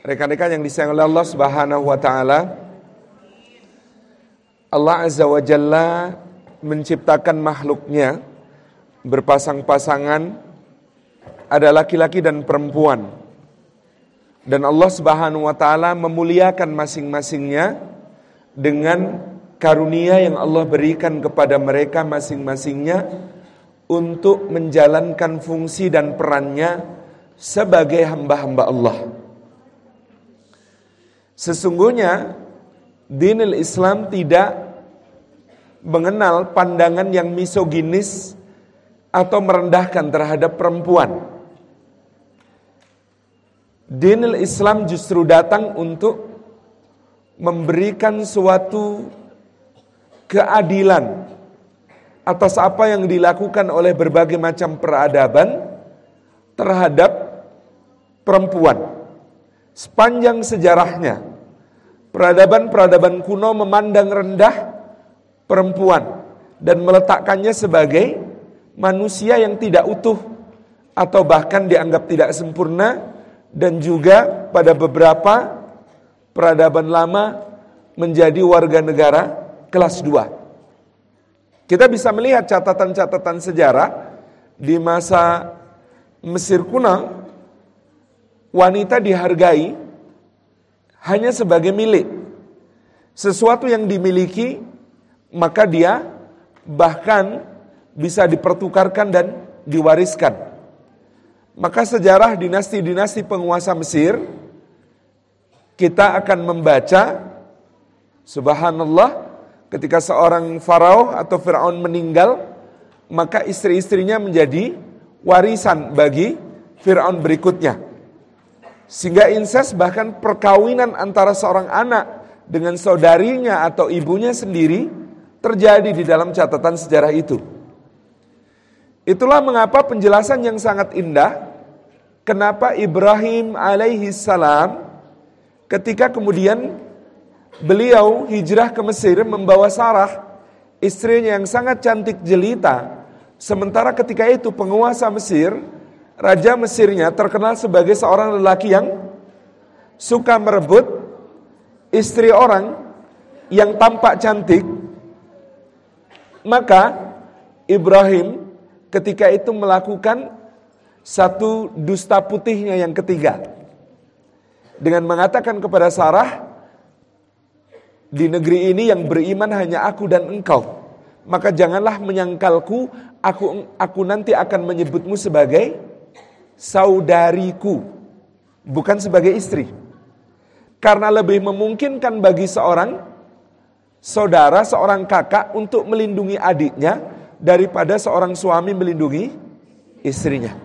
Rekan-rekan yang disayang oleh Allah Subhanahu wa taala, Allah Azza wa Jalla menciptakan makhluknya berpasang-pasangan, ada laki-laki dan perempuan. Dan Allah Subhanahu wa taala memuliakan masing-masingnya dengan karunia yang Allah berikan kepada mereka masing-masingnya untuk menjalankan fungsi dan perannya sebagai hamba-hamba Allah. Sesungguhnya dinul Islam tidak mengenal pandangan yang misoginis atau merendahkan terhadap perempuan. Dinul Islam justru datang untuk memberikan suatu keadilan atas apa yang dilakukan oleh berbagai macam peradaban terhadap perempuan. Sepanjang sejarahnya, peradaban-peradaban kuno memandang rendah perempuan dan meletakkannya sebagai manusia yang tidak utuh atau bahkan dianggap tidak sempurna, dan juga pada beberapa peradaban lama menjadi warga negara kelas 2. Kita bisa melihat catatan-catatan sejarah di masa Mesir kuno, wanita dihargai hanya sebagai milik. Sesuatu yang dimiliki, maka dia bahkan bisa dipertukarkan dan diwariskan. Maka sejarah dinasti-dinasti penguasa Mesir, kita akan membaca, subhanallah, ketika seorang farao atau Fir'aun meninggal, maka istri-istrinya menjadi warisan bagi Fir'aun berikutnya. Sehingga incest, bahkan perkawinan antara seorang anak dengan saudarinya atau ibunya sendiri terjadi di dalam catatan sejarah itu. Itulah mengapa penjelasan yang sangat indah kenapa Ibrahim alaihi salam ketika kemudian beliau hijrah ke Mesir membawa Sarah, istrinya yang sangat cantik jelita, sementara ketika itu penguasa Mesir, raja Mesirnya terkenal sebagai seorang lelaki yang suka merebut istri orang yang tampak cantik. Maka Ibrahim ketika itu melakukan satu dusta putihnya yang ketiga, dengan mengatakan kepada Sarah, di negeri ini yang beriman hanya aku dan engkau, maka janganlah menyangkalku, aku nanti akan menyebutmu sebagai saudariku, bukan sebagai istri. Karena lebih memungkinkan bagi seorang saudara, seorang kakak untuk melindungi adiknya daripada seorang suami melindungi istrinya.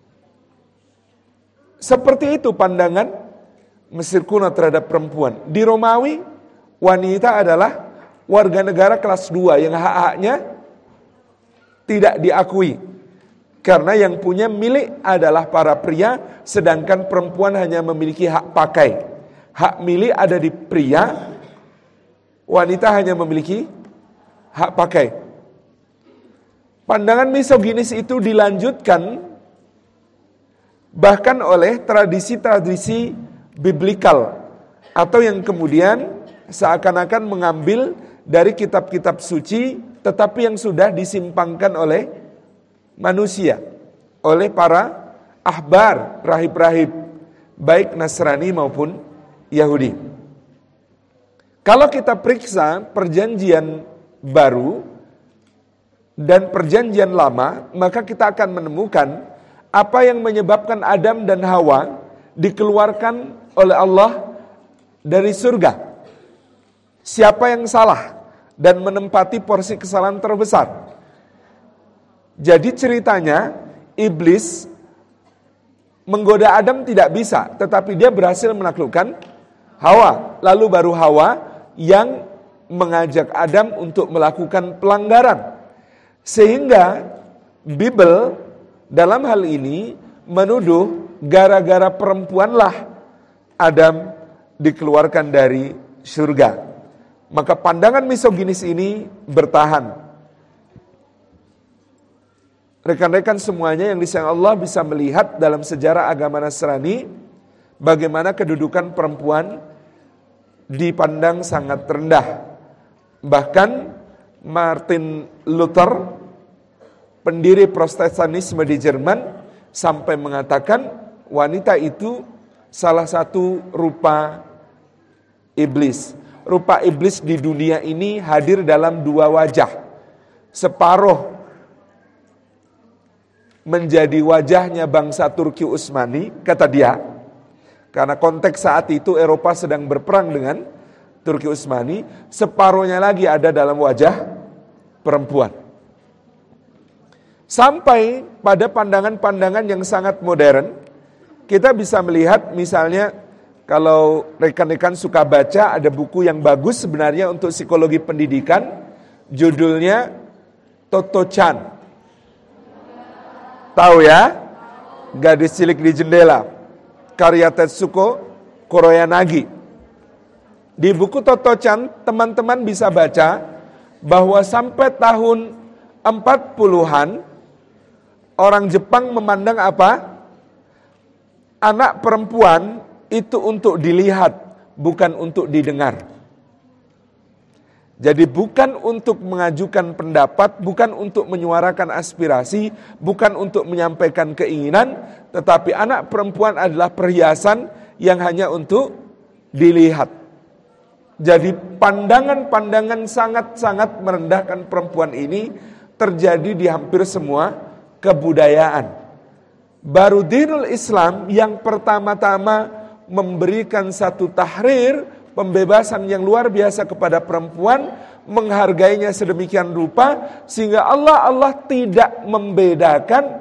Seperti itu pandangan Mesir kuno terhadap perempuan. Di Romawi, wanita adalah warga negara kelas 2 yang hak-haknya tidak diakui. Karena yang punya milik adalah para pria, sedangkan perempuan hanya memiliki hak pakai. Hak milik ada di pria, wanita hanya memiliki hak pakai. Pandangan misoginis itu dilanjutkan bahkan oleh tradisi-tradisi biblikal, atau yang kemudian seakan-akan mengambil dari kitab-kitab suci, tetapi yang sudah disimpangkan oleh manusia, oleh para ahbar, rahib-rahib, baik Nasrani maupun Yahudi. Kalau kita periksa perjanjian baru dan perjanjian lama, maka kita akan menemukan apa yang menyebabkan Adam dan Hawa dikeluarkan oleh Allah dari surga. Siapa yang salah dan menempati porsi kesalahan terbesar. Jadi ceritanya, iblis menggoda Adam tidak bisa, tetapi dia berhasil menaklukkan Hawa. Lalu baru Hawa yang mengajak Adam untuk melakukan pelanggaran. Sehingga Bible dalam hal ini menuduh gara-gara perempuanlah Adam dikeluarkan dari surga. Maka pandangan misoginis ini bertahan. Rekan-rekan semuanya yang disayang Allah bisa melihat dalam sejarah agama Nasrani, bagaimana kedudukan perempuan dipandang sangat rendah. Bahkan Martin Luther, pendiri Protestanisme di Jerman, sampai mengatakan wanita itu salah satu rupa iblis. Rupa iblis di dunia ini hadir dalam dua wajah. Separuh menjadi wajahnya bangsa Turki Utsmani, kata dia, karena konteks saat itu Eropa sedang berperang dengan Turki Utsmani. Separuhnya lagi ada dalam wajah perempuan. Sampai pada pandangan-pandangan yang sangat modern, kita bisa melihat misalnya, kalau rekan-rekan suka baca, ada buku yang bagus sebenarnya untuk psikologi pendidikan, judulnya Toto Chan. Tahu ya? Gadis Cilik di Jendela, karya Tetsuko Kuroyanagi. Di buku Toto Chan, teman-teman bisa baca bahwa sampai tahun 40-an, orang Jepang memandang apa? Anak perempuan itu untuk dilihat, bukan untuk didengar. Jadi bukan untuk mengajukan pendapat, bukan untuk menyuarakan aspirasi, bukan untuk menyampaikan keinginan, tetapi anak perempuan adalah perhiasan yang hanya untuk dilihat. Jadi pandangan-pandangan sangat-sangat merendahkan perempuan ini terjadi di hampir semua kebudayaan. Baru dinul Islam yang pertama-tama memberikan satu tahrir, pembebasan yang luar biasa kepada perempuan, menghargainya sedemikian rupa sehingga Allah tidak membedakan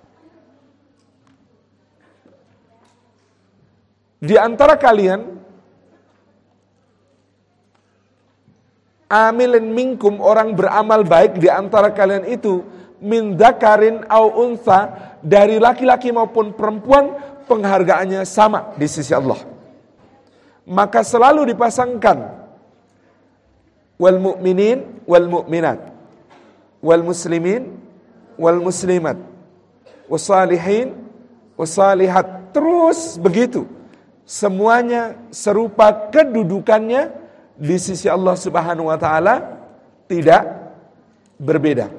di antara kalian, amilin minkum, orang beramal baik di antara kalian itu, min dzakarin au untha, dari laki-laki maupun perempuan, penghargaannya sama di sisi Allah. Maka selalu dipasangkan wal mu'minin wal mu'minat, wal muslimin wal muslimat, wassalihin wassalihat, terus begitu. Semuanya serupa kedudukannya di sisi Allah Subhanahu wa taala, tidak berbeda.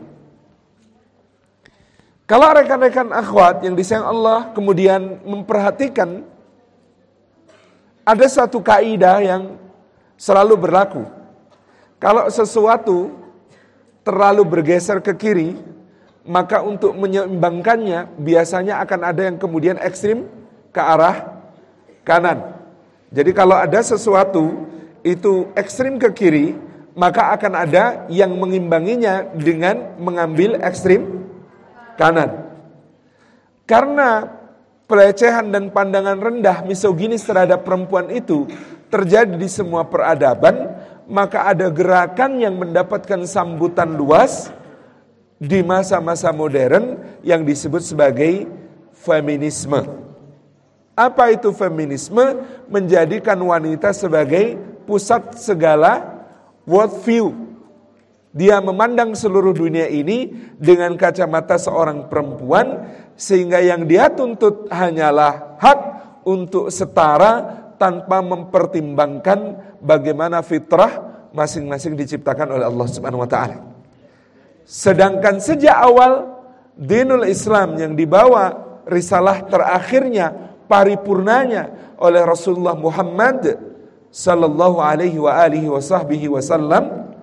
Kalau rekan-rekan akhwat yang disayang Allah kemudian memperhatikan, ada satu kaidah yang selalu berlaku. Kalau sesuatu terlalu bergeser ke kiri, maka untuk menyeimbangkannya biasanya akan ada yang kemudian ekstrim ke arah kanan. Jadi kalau ada sesuatu itu ekstrim ke kiri, maka akan ada yang mengimbanginya dengan mengambil ekstrim kanan. Karena pelecehan dan pandangan rendah, misoginis terhadap perempuan itu terjadi di semua peradaban, maka ada gerakan yang mendapatkan sambutan luas di masa-masa modern yang disebut sebagai feminisme. Apa itu feminisme? Menjadikan wanita sebagai pusat segala worldview. Dia memandang seluruh dunia ini dengan kacamata seorang perempuan, sehingga yang dia tuntut hanyalah hak untuk setara tanpa mempertimbangkan bagaimana fitrah masing-masing diciptakan oleh Allah Subhanahu wa taala. Sedangkan sejak awal dinul Islam yang dibawa risalah terakhirnya, paripurnanya oleh Rasulullah Muhammad sallallahu alaihi wa alihi wasallam,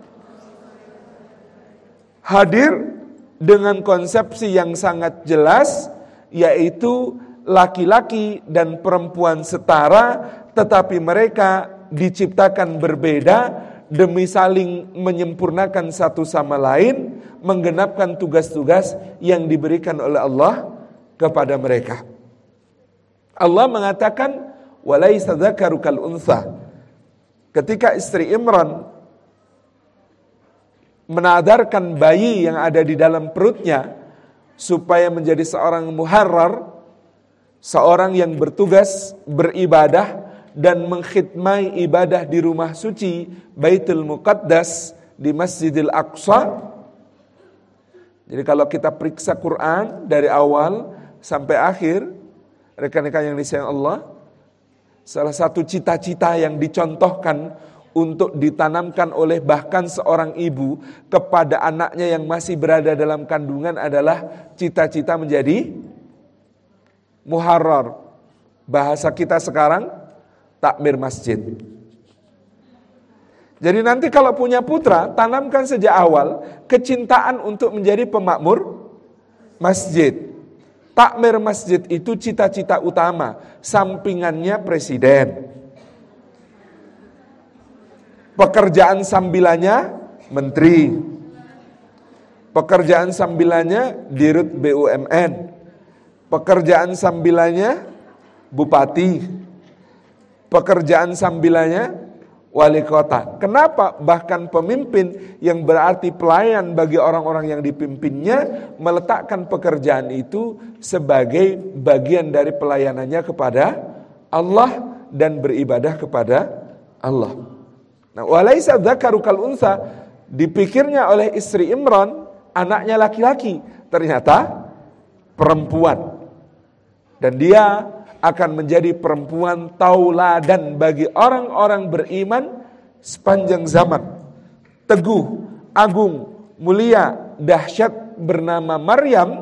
hadir dengan konsepsi yang sangat jelas, yaitu laki-laki dan perempuan setara, tetapi mereka diciptakan berbeda demi saling menyempurnakan satu sama lain, menggenapkan tugas-tugas yang diberikan oleh Allah kepada mereka. Allah mengatakan, walaisa dzakaru kal untha. Ketika istri Imran menadarkan bayi yang ada di dalam perutnya supaya menjadi seorang muharrar, seorang yang bertugas beribadah dan mengkhidmai ibadah di rumah suci Baitul Muqaddas di Masjidil Aqsa. Jadi kalau kita periksa Quran dari awal sampai akhir, rekan-rekan yang disayang Allah, Salah satu cita-cita yang dicontohkan untuk ditanamkan oleh bahkan seorang ibu kepada anaknya yang masih berada dalam kandungan adalah cita-cita menjadi muharrar. Bahasa kita sekarang, takmir masjid. Jadi nanti kalau punya putra, tanamkan sejak awal kecintaan untuk menjadi pemakmur masjid. Takmir masjid itu cita-cita utama, sampingannya presiden. Pekerjaan sambilannya menteri. Pekerjaan sambilannya dirut BUMN. Pekerjaan sambilannya bupati. Pekerjaan sambilannya wali kota. Kenapa? Bahkan pemimpin yang berarti pelayan bagi orang-orang yang dipimpinnya meletakkan pekerjaan itu sebagai bagian dari pelayanannya kepada Allah dan beribadah kepada Allah. Nah, walaisa dzakaru kal unsa, dipikirnya oleh istri Imran anaknya laki-laki, ternyata perempuan. Dan dia akan menjadi perempuan tauladan bagi orang-orang beriman sepanjang zaman. Teguh, agung, mulia, dahsyat bernama Maryam.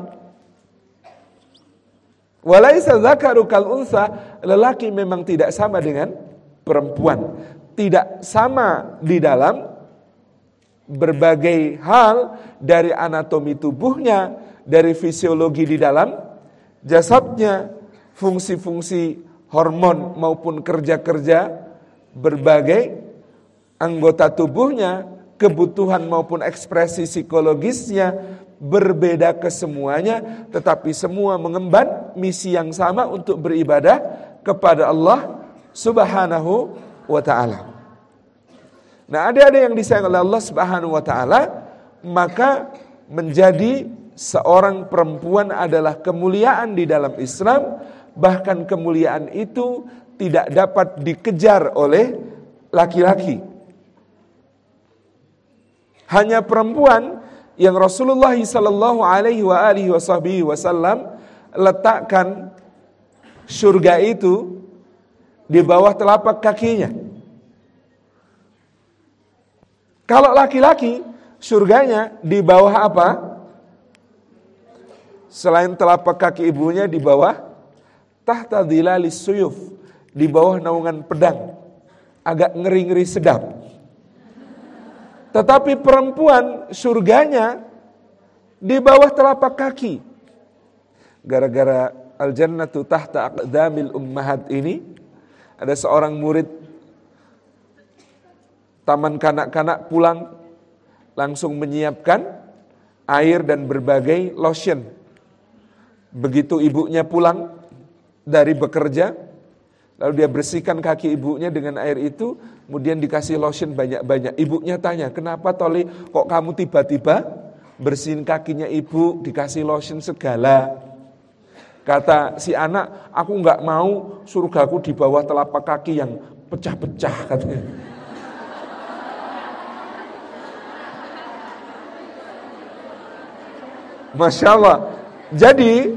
Walaisa dzakaru kal unsa, lelaki memang tidak sama dengan perempuan. Tidak sama di dalam berbagai hal dari anatomi tubuhnya, dari fisiologi di dalam jasadnya, fungsi-fungsi hormon maupun kerja-kerja berbagai anggota tubuhnya, kebutuhan maupun ekspresi psikologisnya berbeda kesemuanya, tetapi semua mengemban misi yang sama untuk beribadah kepada Allah Subhanahu wa ta'ala. Nah, adik-adik yang disayang oleh Allah Subhanahu wa ta'ala, maka menjadi seorang perempuan adalah kemuliaan di dalam Islam. Bahkan kemuliaan itu tidak dapat dikejar oleh laki-laki. Hanya perempuan yang Rasulullah sallallahu alaihi wasallam letakkan surga itu di bawah telapak kakinya. Kalau laki-laki, surganya di bawah apa? Selain telapak kaki ibunya, di bawah tahta dhilalis suyuf, di bawah naungan pedang. Agak ngeri-ngeri sedap. Tetapi perempuan surganya di bawah telapak kaki. Gara-gara al-jannatu tahta aqdamil ummahat ini, ada seorang murid taman kanak-kanak pulang, langsung menyiapkan air dan berbagai lotion. Begitu ibunya pulang dari bekerja, lalu dia bersihkan kaki ibunya dengan air itu, kemudian dikasih lotion banyak-banyak. Ibunya tanya, kenapa Toli kok kamu tiba-tiba bersihin kakinya ibu, dikasih lotion segala? Kata si anak, aku nggak mau surgaku di bawah telapak kaki yang pecah-pecah, katanya. Masya Allah. Jadi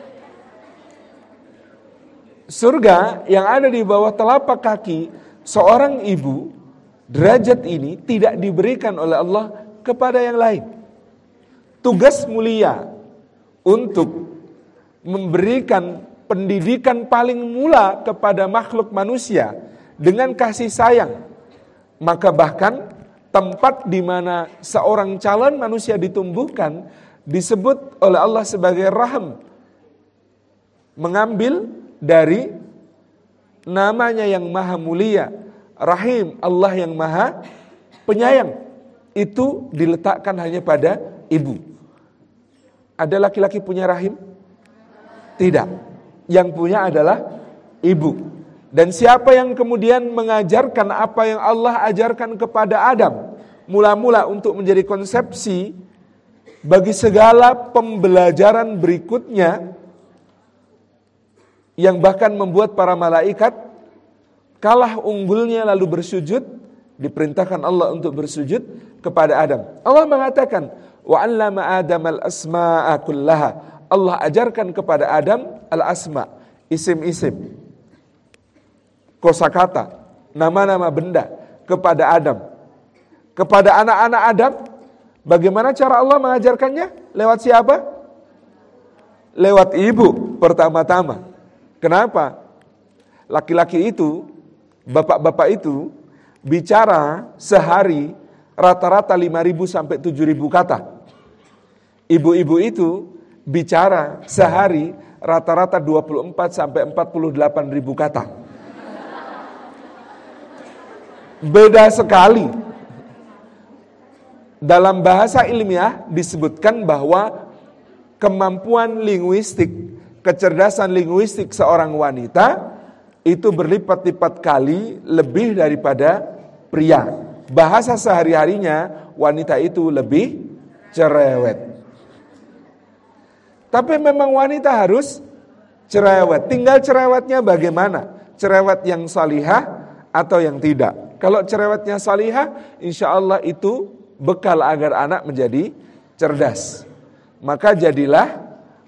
surga yang ada di bawah telapak kaki seorang ibu, derajat ini tidak diberikan oleh Allah kepada yang lain. Tugas mulia untuk memberikan pendidikan paling mula kepada makhluk manusia dengan kasih sayang. Maka bahkan tempat di mana seorang calon manusia ditumbuhkan disebut oleh Allah sebagai rahim. Mengambil dari namanya yang maha mulia, Rahim, Allah yang maha penyayang. Itu diletakkan hanya pada ibu. Ada laki-laki punya rahim? Tidak. Yang punya adalah ibu. Dan siapa yang kemudian mengajarkan apa yang Allah ajarkan kepada Adam mula-mula untuk menjadi konsepsi bagi segala pembelajaran berikutnya, yang bahkan membuat para malaikat kalah unggulnya lalu bersujud, diperintahkan Allah untuk bersujud kepada Adam. Allah mengatakan, wa 'allama Adam al-asma'a kullaha. Allah ajarkan kepada Adam al-asma, isim-isim. kosakata, nama-nama benda kepada Adam. Kepada anak-anak Adam, bagaimana cara Allah mengajarkannya? Lewat siapa? Lewat ibu pertama-tama. Kenapa? Laki-laki itu, bapak-bapak itu bicara sehari rata-rata 5.000 sampai 7.000 kata. Ibu-ibu itu bicara sehari rata-rata 24 sampai 48.000 kata. Beda sekali. Dalam bahasa ilmiah disebutkan bahwa kemampuan linguistik, kecerdasan linguistik seorang wanita itu berlipat-lipat kali lebih daripada pria. Bahasa sehari-harinya wanita itu lebih cerewet. Tapi memang wanita harus cerewet. Tinggal cerewetnya bagaimana? Cerewet yang salihah atau yang tidak. Kalau cerewetnya salihah, insya Allah itu bekal agar anak menjadi cerdas. Maka jadilah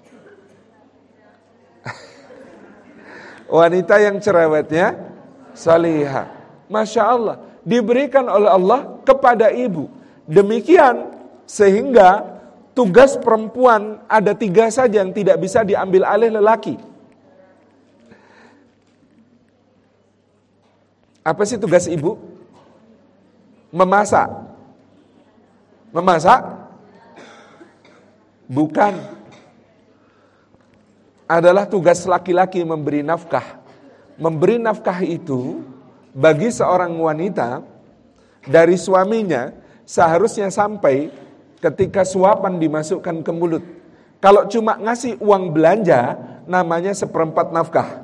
wanita yang cerewetnya salihah. Masya Allah, diberikan oleh Allah kepada ibu. Demikian sehingga tugas perempuan ada 3 saja yang tidak bisa diambil alih lelaki. Apa sih tugas ibu? Memasak. Memasak? Bukan. Adalah tugas laki-laki memberi nafkah. Memberi nafkah itu bagi seorang wanita dari suaminya seharusnya sampai ketika suapan dimasukkan ke mulut. Kalau cuma ngasih uang belanja, namanya 1/4 nafkah.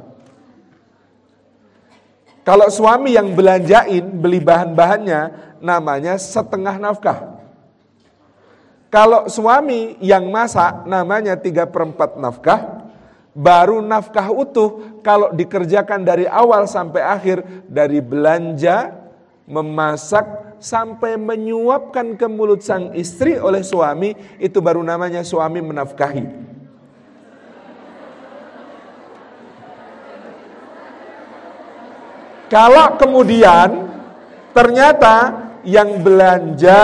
Kalau suami yang belanjain, beli bahan-bahannya, namanya 1/2 nafkah. Kalau suami yang masak, namanya 3/4 nafkah. Baru nafkah utuh kalau dikerjakan dari awal sampai akhir, dari belanja, memasak, sampai menyuapkan ke mulut sang istri oleh suami, itu baru namanya suami menafkahi. Kalau kemudian ternyata yang belanja,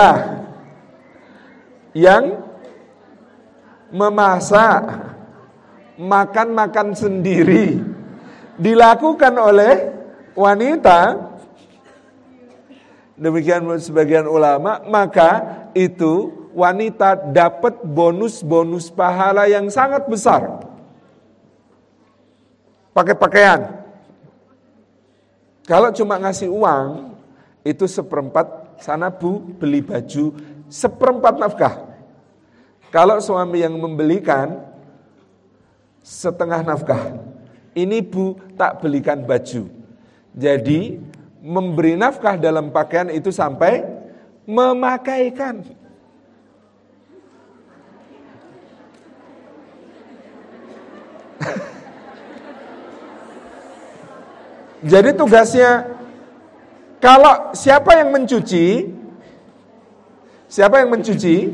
yang memasak, makan-makan sendiri dilakukan oleh wanita, demikian menurut sebagian ulama, maka itu wanita dapat bonus-bonus pahala yang sangat besar. Pakai pakaian. Kalau cuma ngasih uang, itu 1/4, sana bu beli baju, 1/4 nafkah. Kalau suami yang membelikan, 1/2 nafkah. Ini bu tak belikan baju. Jadi memberi nafkah dalam pakaian itu sampai memakaikan. Jadi tugasnya, kalau siapa yang mencuci? Siapa yang mencuci?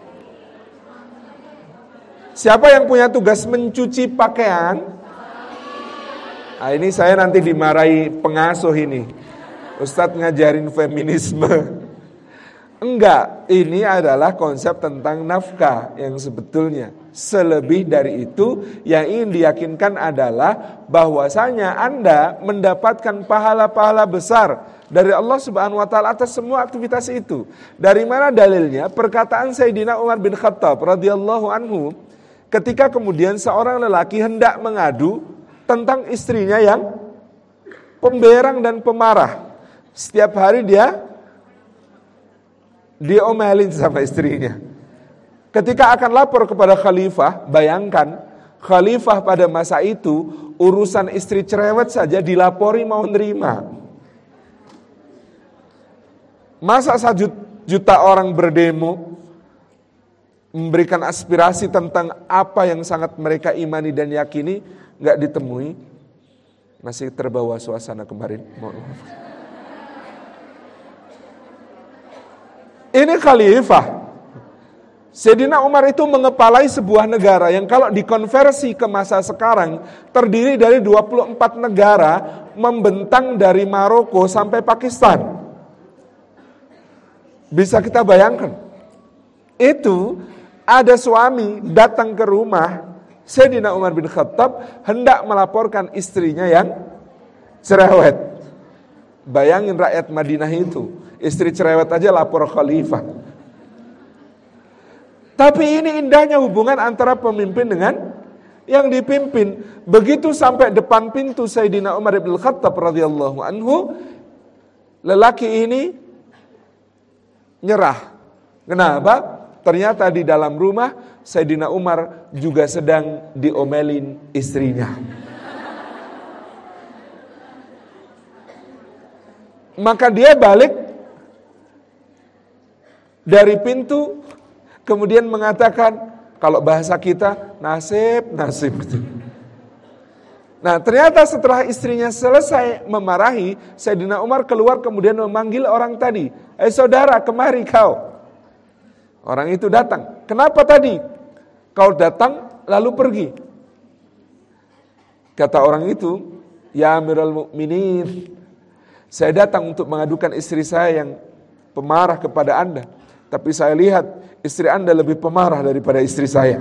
Siapa yang punya tugas mencuci pakaian? Nah, ini saya nanti dimarahi pengasuh ini. Ustadz ngajarin feminisme. Enggak, ini adalah konsep tentang nafkah yang sebetulnya. Selebih dari itu, yang ingin diyakinkan adalah bahwasanya Anda mendapatkan pahala-pahala besar dari Allah Subhanahu wa taala atas semua aktivitas itu. Dari mana dalilnya? Perkataan Sayyidina Umar bin Khattab radhiyallahu anhu, ketika kemudian seorang lelaki hendak mengadu tentang istrinya yang pemberang dan pemarah. Setiap hari dia diomelin sama istrinya. Ketika akan lapor kepada khalifah, bayangkan khalifah pada masa itu urusan istri cerewet saja dilapori mau nerima. Masa 1 juta orang berdemo memberikan aspirasi tentang apa yang sangat mereka imani dan yakini, nggak ditemui. Masih terbawa suasana kemarin. Mohon maaf. Ini khalifah. Sayyidina Umar itu mengepalai sebuah negara yang kalau dikonversi ke masa sekarang terdiri dari 24 negara membentang dari Maroko sampai Pakistan. Bisa kita bayangkan? Itu ada suami datang ke rumah Sayyidina Umar bin Khattab hendak melaporkan istrinya yang cerewet. Bayangin rakyat Madinah itu, istri cerewet aja lapor khalifah. Tapi ini indahnya hubungan antara pemimpin dengan yang dipimpin. Begitu sampai depan pintu Sayyidina Umar bin Khattab radhiyallahu anhu, lelaki ini nyerah. Kenapa? Ternyata di dalam rumah Sayyidina Umar juga sedang diomelin istrinya. Maka dia balik dari pintu, kemudian mengatakan, kalau bahasa kita, nasib. Nah, ternyata setelah istrinya selesai memarahi, Sayyidina Umar keluar kemudian memanggil orang tadi. Saudara, kemari kau. Orang itu datang. Kenapa tadi kau datang lalu pergi? Kata orang itu, ya Amirul Mukminin, saya datang untuk mengadukan istri saya yang pemarah kepada Anda. Tapi saya lihat istri Anda lebih pemarah daripada istri saya.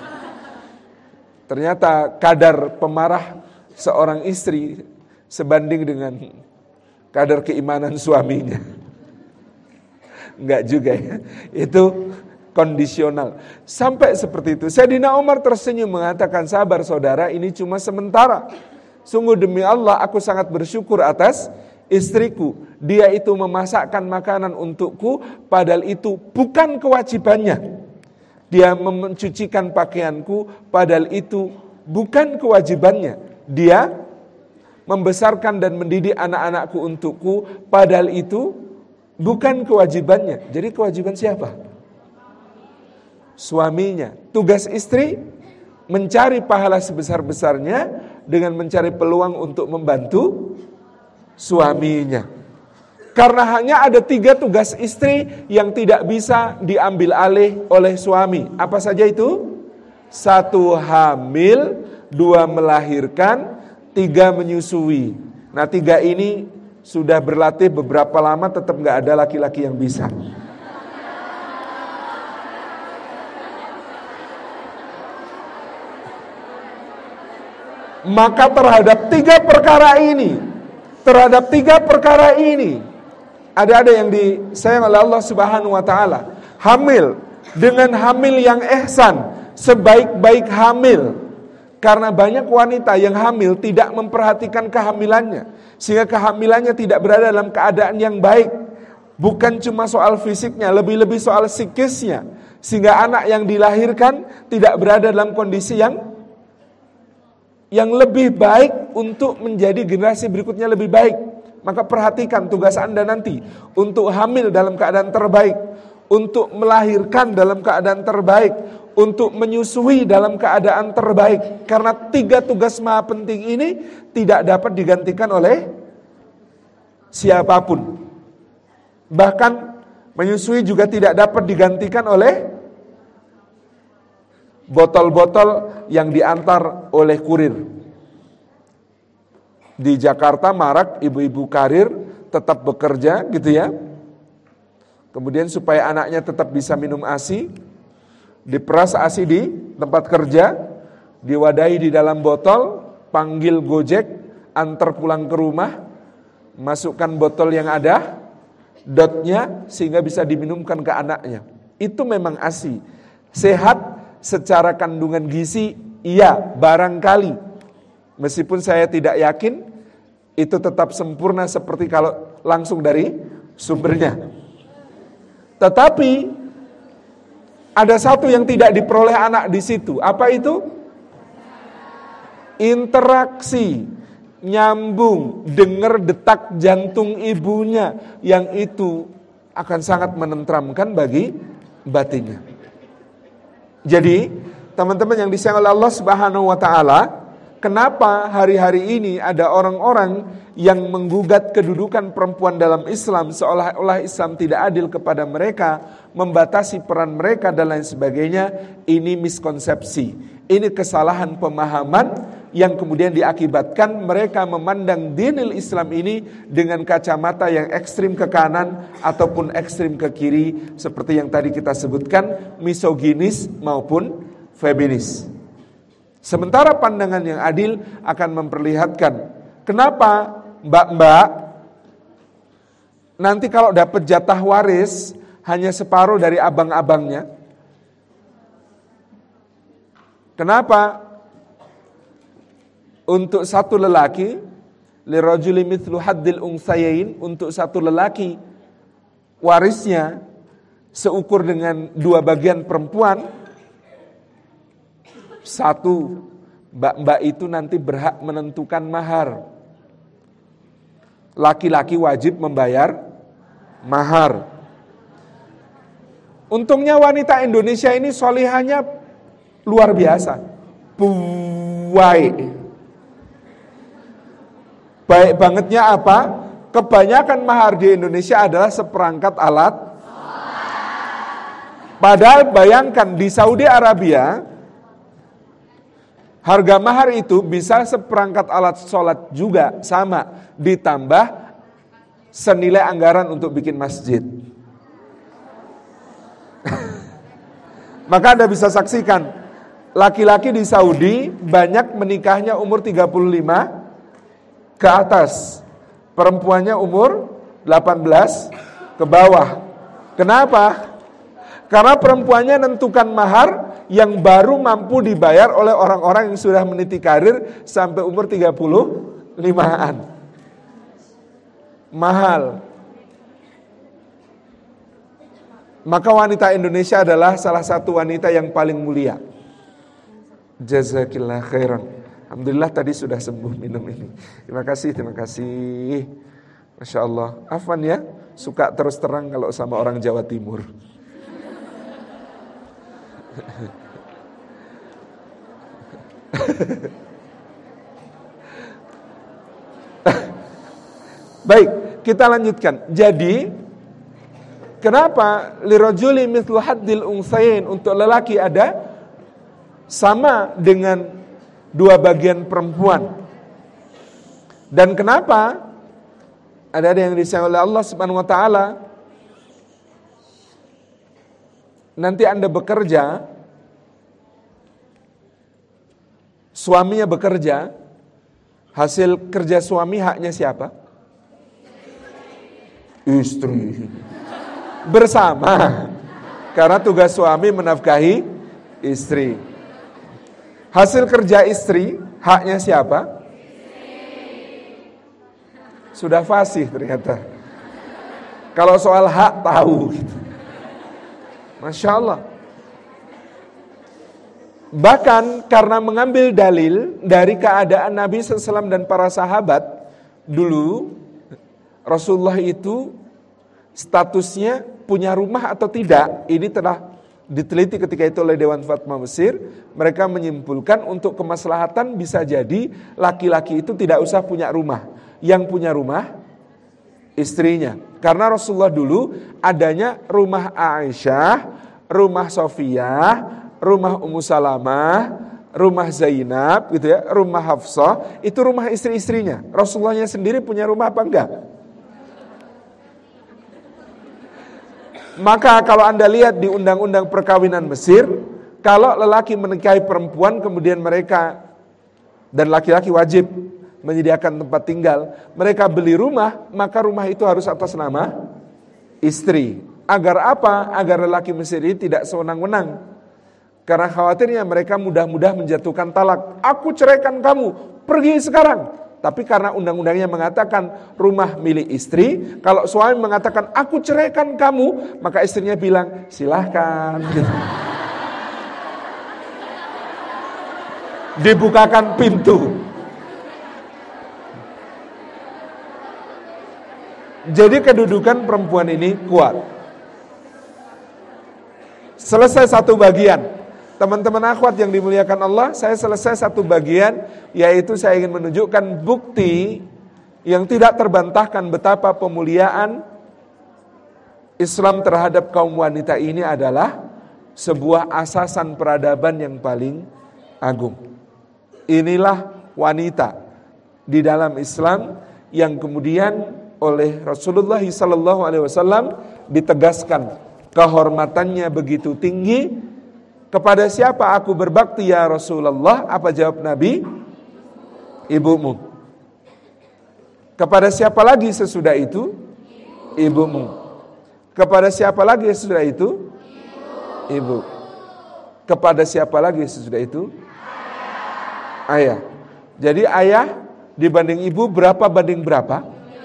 Ternyata kadar pemarah seorang istri sebanding dengan kadar keimanan suaminya. Enggak juga ya. Itu kondisional. Sampai seperti itu. Sayyidina Umar tersenyum mengatakan, sabar saudara, ini cuma sementara. Sungguh demi Allah aku sangat bersyukur atas istriku. Dia itu memasakkan makanan untukku, padahal itu bukan kewajibannya. Dia mencucikan pakaianku, padahal itu bukan kewajibannya. Dia membesarkan dan mendidik anak-anakku untukku, padahal itu bukan kewajibannya. Jadi kewajiban siapa? Suaminya. Tugas istri mencari pahala sebesar-besarnya dengan mencari peluang untuk membantu suaminya. Karena hanya ada 3 tugas istri yang tidak bisa diambil alih oleh suami. Apa saja itu? 1 hamil, 2 melahirkan, 3 menyusui. Nah 3 ini sudah berlatih beberapa lama tetap gak ada laki-laki yang bisa. Maka terhadap 3 perkara ini, ada yang disayang oleh Allah Subhanahu wa taala. Hamil dengan hamil yang ihsan, sebaik-baik hamil. Karena banyak wanita yang hamil tidak memperhatikan kehamilannya, sehingga kehamilannya tidak berada dalam keadaan yang baik. Bukan cuma soal fisiknya, lebih-lebih soal psikisnya, sehingga anak yang dilahirkan tidak berada dalam kondisi yang lebih baik untuk menjadi generasi berikutnya lebih baik. Maka perhatikan tugas Anda nanti untuk hamil dalam keadaan terbaik, untuk melahirkan dalam keadaan terbaik, untuk menyusui dalam keadaan terbaik. Karena 3 tugas maha penting ini tidak dapat digantikan oleh siapapun. Bahkan menyusui juga tidak dapat digantikan oleh botol-botol yang diantar oleh kurir. Di Jakarta marak ibu-ibu karir tetap bekerja gitu ya. Kemudian supaya anaknya tetap bisa minum ASI, diperas ASI di tempat kerja, diwadahi di dalam botol, panggil Gojek, antar pulang ke rumah, masukkan botol yang ada dotnya sehingga bisa diminumkan ke anaknya. Itu memang ASI. Sehat secara kandungan gizi, iya, barangkali. Meskipun saya tidak yakin itu tetap sempurna seperti kalau langsung dari sumbernya. Tetapi ada satu yang tidak diperoleh anak di situ. Apa itu? Interaksi, nyambung, dengar detak jantung ibunya, yang itu akan sangat menenteramkan bagi batinnya. Jadi, teman-teman yang disayang oleh Allah Subhanahu wa taala, kenapa hari-hari ini ada orang-orang yang menggugat kedudukan perempuan dalam Islam, seolah-olah Islam tidak adil kepada mereka, membatasi peran mereka dan lain sebagainya, ini miskonsepsi. Ini kesalahan pemahaman yang kemudian diakibatkan mereka memandang dinil Islam ini dengan kacamata yang ekstrim ke kanan ataupun ekstrim ke kiri, seperti yang tadi kita sebutkan, misoginis maupun feminis. Sementara pandangan yang adil akan memperlihatkan kenapa mbak-mbak nanti kalau dapat jatah waris hanya separuh dari abang-abangnya. Kenapa? Untuk satu lelaki, lirajuli mithlu haddil unsayain, untuk satu lelaki warisnya seukur dengan 2 bagian perempuan. Satu, mbak-mbak itu nanti berhak menentukan mahar. Laki-laki wajib membayar mahar. Untungnya wanita Indonesia ini solihahnya luar biasa. Baik bangetnya apa? Kebanyakan mahar di Indonesia adalah seperangkat alat. Padahal bayangkan di Saudi Arabia, harga mahar itu bisa seperangkat alat sholat juga sama, ditambah senilai anggaran untuk bikin masjid. Maka Anda bisa saksikan, laki-laki di Saudi banyak menikahnya umur 35 ke atas, perempuannya umur 18 ke bawah. Kenapa? Karena perempuannya nentukan mahar yang baru mampu dibayar oleh orang-orang yang sudah meniti karir sampai umur 35-an. Mahal. Maka wanita Indonesia adalah salah satu wanita yang paling mulia. Jazakillah khairan. Alhamdulillah tadi sudah sembuh minum ini. Terima kasih. Masya Allah. Afwan ya, suka terus terang kalau sama orang Jawa Timur. Baik, kita lanjutkan. Jadi, kenapa lirajuli mithlu haddil unsayain, untuk lelaki ada sama dengan 2 bagian perempuan? Dan kenapa ada yang disayang oleh Allah Subhanahu wa taala? Nanti Anda bekerja, suaminya bekerja, hasil kerja suami haknya siapa? Istri. Bersama. Karena tugas suami menafkahi istri. Hasil kerja istri, haknya siapa? Sudah fasih ternyata. Kalau soal hak tahu gitu. Masya Allah. Bahkan karena mengambil dalil dari keadaan Nabi SAW dan para sahabat, dulu Rasulullah itu statusnya punya rumah atau tidak, ini telah diteliti ketika itu oleh Dewan Fatwa Mesir. Mereka menyimpulkan untuk kemaslahatan bisa jadi laki-laki itu tidak usah punya rumah. Yang punya rumah istrinya. Karena Rasulullah dulu adanya rumah Aisyah, rumah Sofiyah, rumah Ummu Salamah, rumah Zainab gitu ya, rumah Hafsah, itu rumah istri-istrinya. Rasulullahnya sendiri punya rumah apa enggak? Maka kalau Anda lihat di undang-undang perkawinan Mesir, kalau lelaki menikahi perempuan kemudian mereka dan laki-laki wajib menyediakan tempat tinggal, mereka beli rumah, maka rumah itu harus atas nama istri. Agar apa? Agar lelaki Mesir ini tidak sewenang-wenang. Karena khawatirnya mereka mudah-mudah menjatuhkan talak. Aku ceraikan kamu, pergi sekarang. Tapi karena undang-undangnya mengatakan rumah milik istri, kalau suami mengatakan aku ceraikan kamu, maka istrinya bilang silahkan. Dibukakan pintu. Jadi kedudukan perempuan ini kuat. Selesai satu bagian. Teman-teman akhwat yang dimuliakan Allah, saya selesai satu bagian, yaitu saya ingin menunjukkan bukti yang tidak terbantahkan betapa pemuliaan Islam terhadap kaum wanita ini adalah sebuah asasan peradaban yang paling agung. Inilah wanita di dalam Islam yang kemudian oleh Rasulullah SAW ditegaskan kehormatannya begitu tinggi. Kepada siapa aku berbakti ya Rasulullah? Apa jawab Nabi? Ibumu. Kepada siapa lagi sesudah itu? Ibumu. Kepada siapa lagi sesudah itu? Ibu. Kepada siapa lagi sesudah itu? Ayah. Jadi ayah dibanding ibu berapa banding berapa?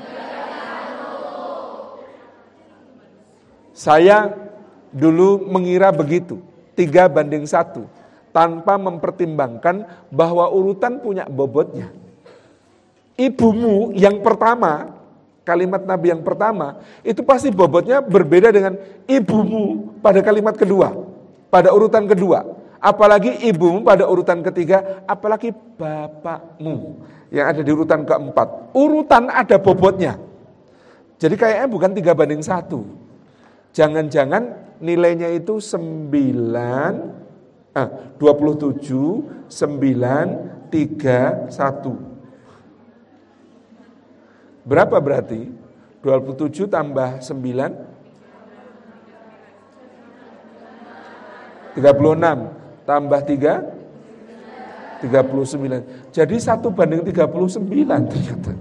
Saya dulu mengira begitu, 3:1, tanpa mempertimbangkan bahwa urutan punya bobotnya. Ibumu yang pertama, kalimat Nabi yang pertama, itu pasti bobotnya berbeda dengan ibumu pada kalimat kedua, pada urutan kedua. Apalagi ibumu pada urutan ketiga, apalagi bapakmu yang ada di urutan keempat. Urutan ada bobotnya. Jadi kayaknya bukan 3:1. Jangan-jangan nilainya itu 27, 9, 3, 1. Berapa berarti? 27 tambah 9? 36 tambah 3? 39. Jadi 1:39 ternyata.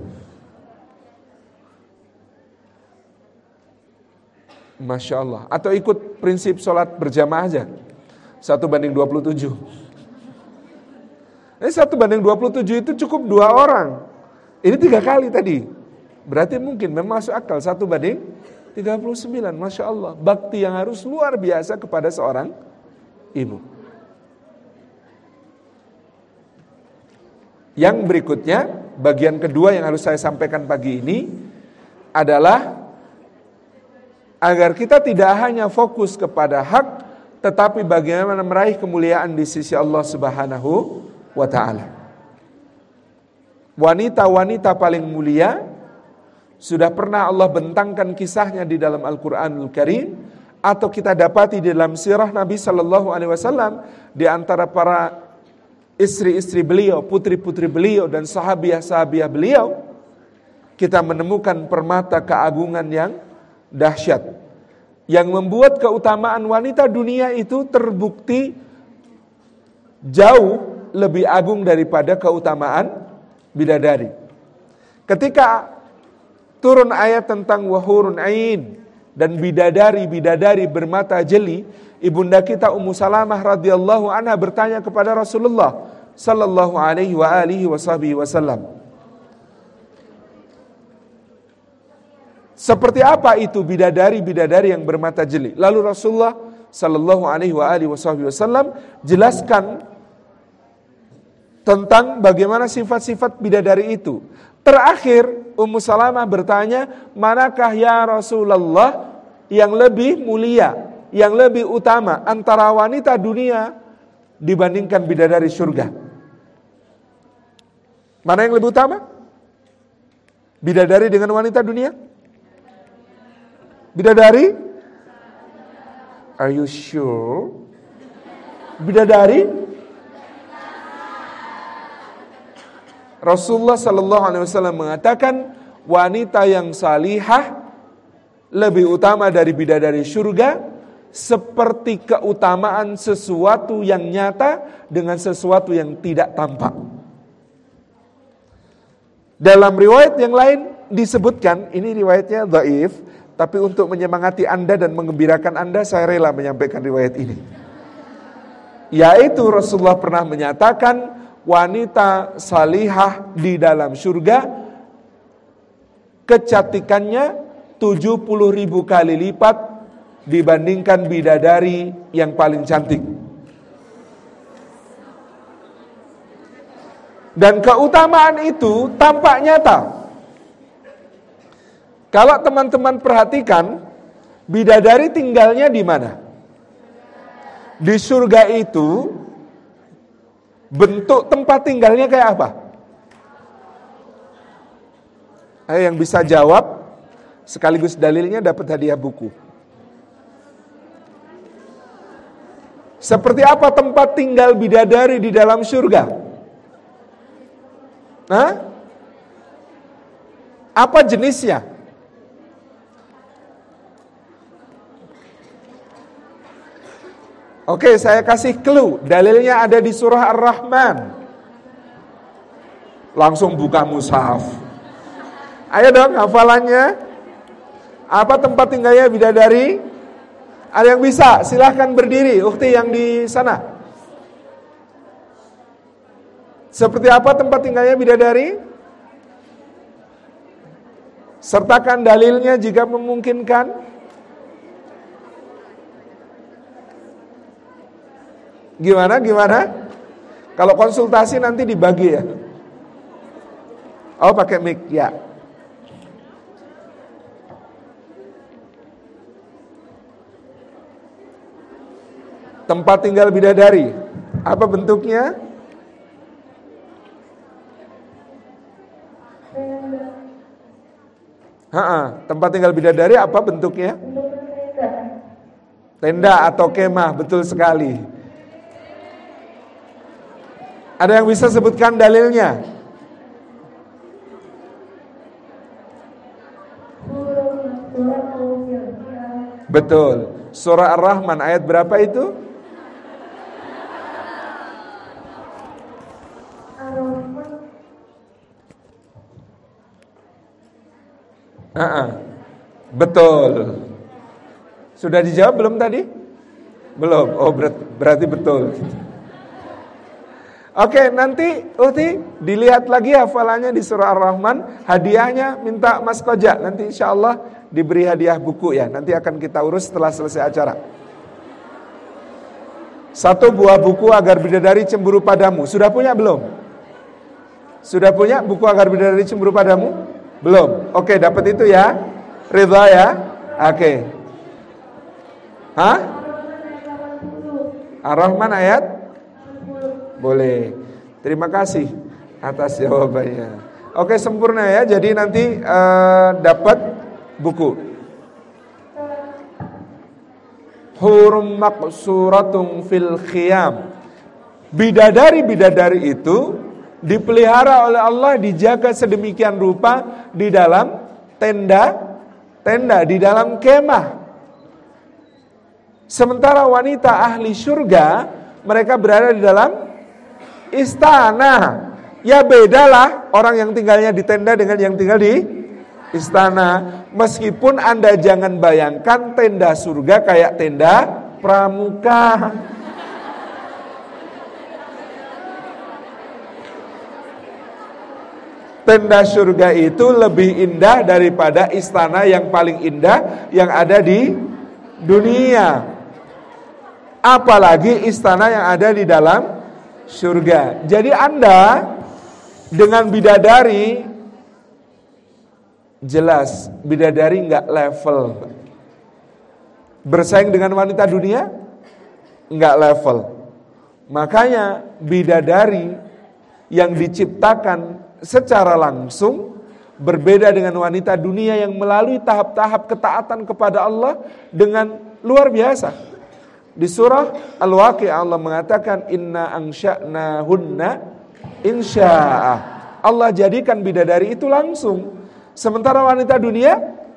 Masya Allah. Atau ikut prinsip sholat berjamaah aja. 1:27. Ini 1:27 itu cukup 2 orang. Ini 3 kali tadi. Berarti mungkin memang masuk akal 1:39. Masya Allah. Bakti yang harus luar biasa kepada seorang ibu. Yang berikutnya, bagian kedua yang harus saya sampaikan pagi ini adalah agar kita tidak hanya fokus kepada hak, tetapi bagaimana meraih kemuliaan di sisi Allah Subhanahu wa ta'ala. Wanita-wanita paling mulia sudah pernah Allah bentangkan kisahnya di dalam Al-Quranul Karim, atau kita dapati di dalam sirah Nabi SAW di antara para istri-istri beliau, putri-putri beliau dan sahabiah-sahabiah beliau, kita menemukan permata keagungan yang dahsyat yang membuat keutamaan wanita dunia itu terbukti jauh lebih agung daripada keutamaan bidadari. Ketika turun ayat tentang wahurun ain dan bidadari-bidadari bermata jeli, ibunda kita Ummu Salamah radhiyallahu anha bertanya kepada Rasulullah sallallahu alaihi wasallam, seperti apa itu bidadari-bidadari yang bermata jeli? Lalu Rasulullah sallallahu alaihi wasallam jelaskan tentang bagaimana sifat-sifat bidadari itu. Terakhir Ummu Salamah bertanya, manakah ya Rasulullah yang lebih mulia, yang lebih utama antara wanita dunia dibandingkan bidadari surga? Mana yang lebih utama? Bidadari dengan wanita dunia? Bidadari? Are you sure? Bidadari? Rasulullah sallallahu alaihi wasallam mengatakan wanita yang salihah lebih utama dari bidadari surga, seperti keutamaan sesuatu yang nyata dengan sesuatu yang tidak tampak. Dalam riwayat yang lain disebutkan, ini riwayatnya dhaif, tapi untuk menyemangati Anda dan menggembirakan Anda, saya rela menyampaikan riwayat ini. Yaitu Rasulullah pernah menyatakan, wanita salihah di dalam surga, kecantikannya 70.000 kali lipat dibandingkan bidadari yang paling cantik. Dan keutamaan itu tampak nyata. Kalau teman-teman perhatikan, bidadari tinggalnya di mana? Di surga itu, bentuk tempat tinggalnya kayak apa? Ayo yang bisa jawab sekaligus dalilnya dapat hadiah buku. Seperti apa tempat tinggal bidadari di dalam surga? Hah? Apa jenisnya? Oke, saya kasih clue. Dalilnya ada di surah Ar-Rahman. Langsung buka mushaf. Ayo dong, hafalannya. Apa tempat tinggalnya bidadari? Ada yang bisa? Silahkan berdiri. Ukhti yang di sana. Seperti apa tempat tinggalnya bidadari? Sertakan dalilnya jika memungkinkan. Gimana? Kalau konsultasi nanti dibagi ya. Oh, pakai mic ya. Tempat tinggal bidadari, apa bentuknya? Tempat tinggal bidadari apa bentuknya? Tenda atau kemah, betul sekali. Ada yang bisa sebutkan dalilnya? Betul. Surah Ar-Rahman ayat berapa itu? Betul. Sudah dijawab belum tadi? Belum. Oh, berarti betul. Oke, nanti dilihat lagi hafalannya di surah Ar-Rahman. Hadiahnya minta Mas Koja. Nanti insya Allah diberi hadiah buku ya. Nanti akan kita urus setelah selesai acara. 1 buah buku agar bidadari cemburu padamu. Sudah punya belum? Sudah punya buku agar bidadari cemburu padamu? Belum. Oke, dapat itu ya. Ridha ya. Oke. Ar-Rahman ayat? Boleh. Terima kasih atas jawabannya. Oke, sempurna ya. Jadi nanti dapat buku. Hurum maqsuratun fil khiyam. Bidadari-bidadari itu dipelihara oleh Allah, dijaga sedemikian rupa di dalam tenda, di dalam kemah. Sementara wanita ahli surga, mereka berada di dalam istana. Ya bedalah orang yang tinggalnya di tenda dengan yang tinggal di istana. Meskipun Anda jangan bayangkan tenda surga kayak tenda pramuka. Tenda surga itu lebih indah daripada istana yang paling indah yang ada di dunia. Apalagi istana yang ada di dalam surga. Jadi Anda dengan bidadari, jelas bidadari nggak level. Bersaing dengan wanita dunia nggak level. Makanya bidadari yang diciptakan secara langsung berbeda dengan wanita dunia yang melalui tahap-tahap ketaatan kepada Allah dengan luar biasa. Di surah Al-Waqi'ah Allah mengatakan inna ansha'nahunna insya'a. Allah jadikan bidadari itu langsung. Sementara wanita dunia,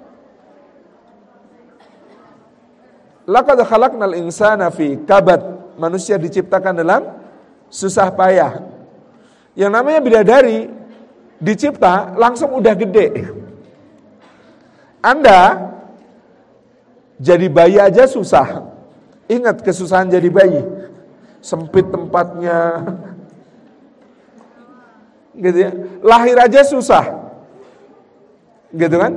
laqad khalaqnal insana fi kabad. Manusia diciptakan dalam susah payah. Yang namanya bidadari dicipta langsung udah gede. Anda jadi bayi aja susah. Ingat kesusahan jadi bayi. Sempit tempatnya. Gitu ya. Lahir aja susah. Gitu kan?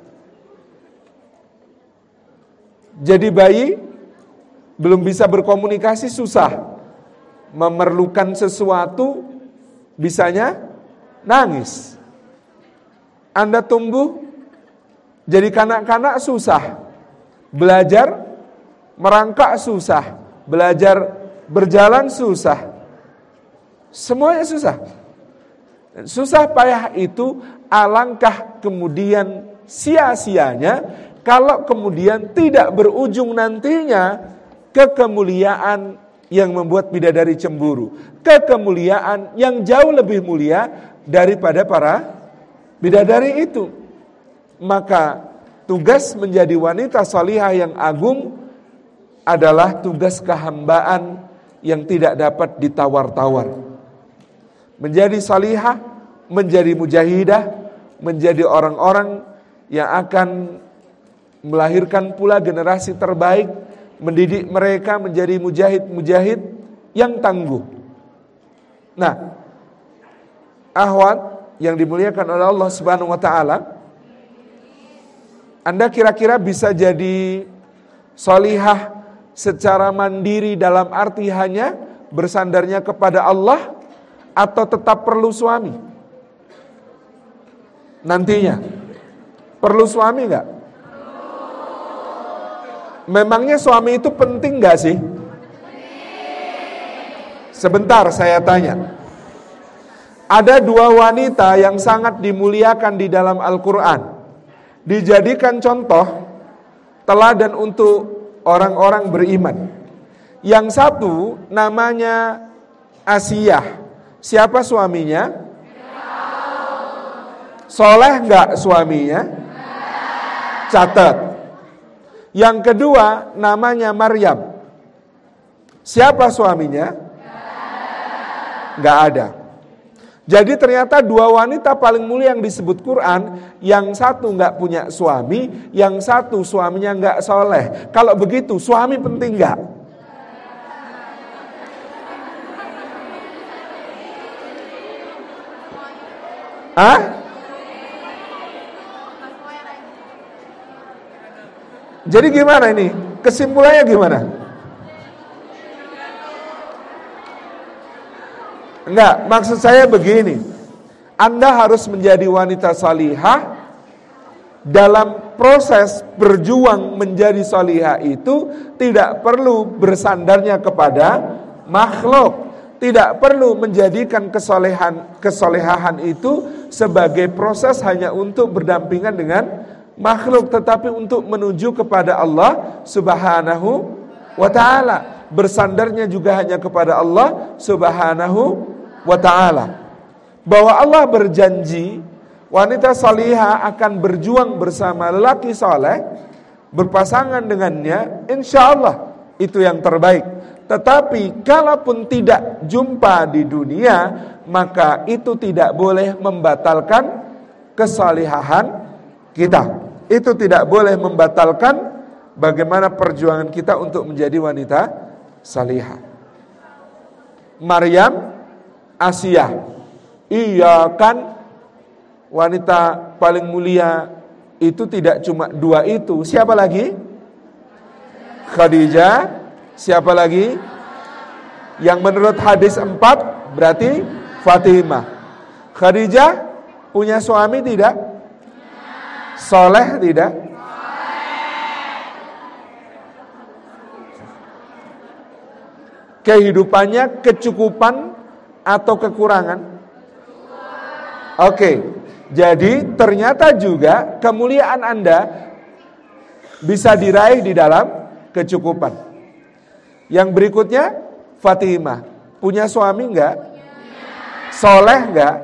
Jadi bayi belum bisa berkomunikasi susah. Memerlukan sesuatu bisanya nangis. Anda tumbuh jadi kanak-kanak susah. Belajar merangkak susah. Belajar berjalan susah. Semuanya susah. Susah payah itu alangkah kemudian sia-sianya kalau kemudian tidak berujung nantinya ke kemuliaan yang membuat bidadari cemburu, ke kemuliaan yang jauh lebih mulia daripada para bidadari itu. Maka tugas menjadi wanita salihah yang agung adalah tugas kehambaan yang tidak dapat ditawar-tawar. Menjadi salihah, menjadi mujahidah, menjadi orang-orang yang akan melahirkan pula generasi terbaik, mendidik mereka menjadi mujahid-mujahid yang tangguh. Nah, akhwat yang dimuliakan oleh Allah Subhanahu wa taala, Anda kira-kira bisa jadi salihah secara mandiri dalam arti hanya bersandarnya kepada Allah, atau tetap perlu suami? Nantinya perlu suami enggak? Memangnya suami itu penting gak sih? Sebentar saya tanya. Ada dua wanita yang sangat dimuliakan di dalam Al-Quran, dijadikan contoh teladan untuk orang-orang beriman. Yang satu namanya Asiyah. Siapa suaminya? Soleh gak suaminya? Catat. Yang kedua namanya Maryam. Siapa suaminya? Gak ada. Jadi ternyata dua wanita paling mulia yang disebut Quran, yang satu gak punya suami, yang satu suaminya gak soleh. Kalau begitu suami penting gak? Hah? Jadi gimana ini? Kesimpulannya gimana? Enggak, maksud saya begini. Anda harus menjadi wanita salihah. Dalam proses berjuang menjadi salihah itu tidak perlu bersandarnya kepada makhluk. Tidak perlu menjadikan kesolehan itu sebagai proses hanya untuk berdampingan dengan makhluk, tetapi untuk menuju kepada Allah Subhanahu wa ta'ala. Bersandarnya juga hanya kepada Allah Subhanahu wa ta'ala. Bahwa Allah berjanji wanita salihah akan berjuang bersama lelaki saleh, berpasangan dengannya, insya Allah itu yang terbaik. Tetapi kalaupun tidak jumpa di dunia, maka itu tidak boleh membatalkan kesalihahan kita. Itu tidak boleh membatalkan bagaimana perjuangan kita untuk menjadi wanita salihah. Maryam, Asiyah. Iya kan, wanita paling mulia itu tidak cuma dua itu. Siapa lagi? Khadijah. Siapa lagi? Yang menurut hadis 4 berarti Fatimah. Khadijah punya suami tidak? Soleh tidak? Kehidupannya kecukupan atau kekurangan? Oke, jadi ternyata juga kemuliaan Anda bisa diraih di dalam kecukupan. Yang berikutnya Fatimah, punya suami enggak? Soleh enggak?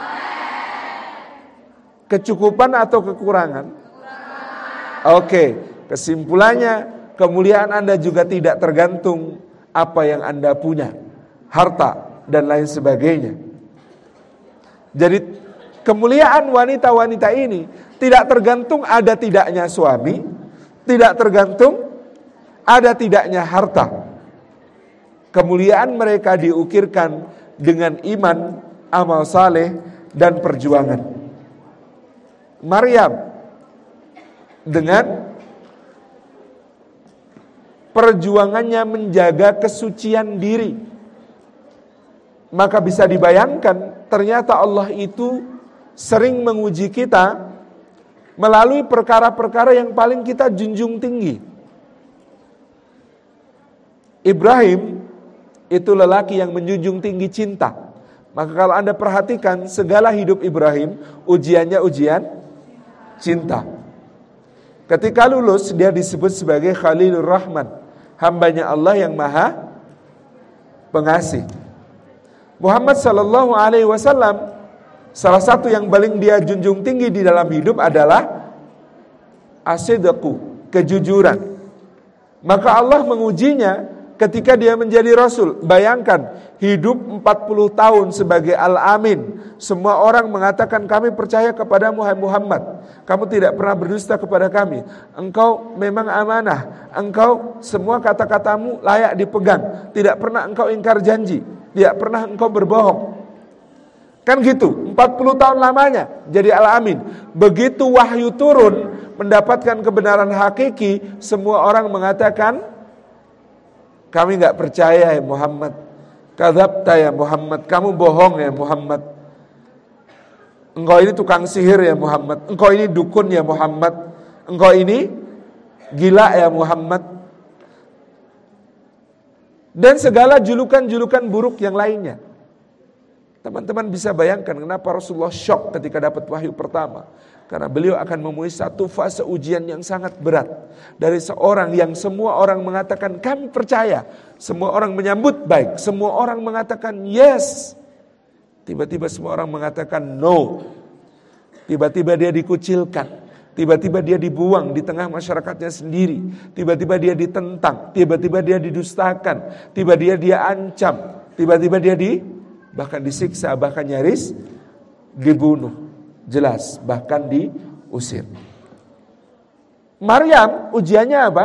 Kecukupan atau kekurangan? Oke, kesimpulannya kemuliaan Anda juga tidak tergantung apa yang Anda punya, harta dan lain sebagainya. Jadi kemuliaan wanita-wanita ini tidak tergantung ada tidaknya suami, tidak tergantung ada tidaknya harta. Kemuliaan mereka diukirkan dengan iman, amal saleh, dan perjuangan. Maryam dengan perjuangannya menjaga kesucian diri, maka bisa dibayangkan ternyata Allah itu sering menguji kita melalui perkara-perkara yang paling kita junjung tinggi. Ibrahim itu lelaki yang menjunjung tinggi cinta. Maka kalau Anda perhatikan segala hidup Ibrahim, ujiannya ujian cinta. Ketika lulus, dia disebut sebagai Khalilur Rahman, hambanya Allah yang maha pengasih. Muhammad sallallahu alaihi wasallam, salah satu yang paling dia junjung tinggi di dalam hidup adalah as-sidqu, kejujuran. Maka Allah mengujinya ketika dia menjadi Rasul. Bayangkan, hidup 40 tahun sebagai Al-Amin. Semua orang mengatakan kami percaya kepada Muhammad. Kamu tidak pernah berdusta kepada kami. Engkau memang amanah. Engkau semua kata-katamu layak dipegang. Tidak pernah engkau ingkar janji. Tidak pernah engkau berbohong. Kan gitu, 40 tahun lamanya jadi Al-Amin. Begitu wahyu turun, mendapatkan kebenaran hakiki, semua orang mengatakan, kami gak percaya ya Muhammad. Kadzabta ya Muhammad, kamu bohong ya Muhammad. Engkau ini tukang sihir ya Muhammad. Engkau ini dukun ya Muhammad. Engkau ini gila ya Muhammad. Dan segala julukan-julukan buruk yang lainnya. Teman-teman bisa bayangkan kenapa Rasulullah syok ketika dapat wahyu pertama. Karena beliau akan menemui satu fase ujian yang sangat berat. Dari seorang yang semua orang mengatakan kami percaya. Semua orang menyambut baik. Semua orang mengatakan yes. Tiba-tiba semua orang mengatakan no. Tiba-tiba dia dikucilkan. Tiba-tiba dia dibuang di tengah masyarakatnya sendiri. Tiba-tiba dia ditentang. Tiba-tiba dia didustakan. Tiba-tiba dia ancam. Tiba-tiba dia bahkan disiksa, bahkan nyaris dibunuh. Jelas, bahkan diusir. Maryam ujiannya apa?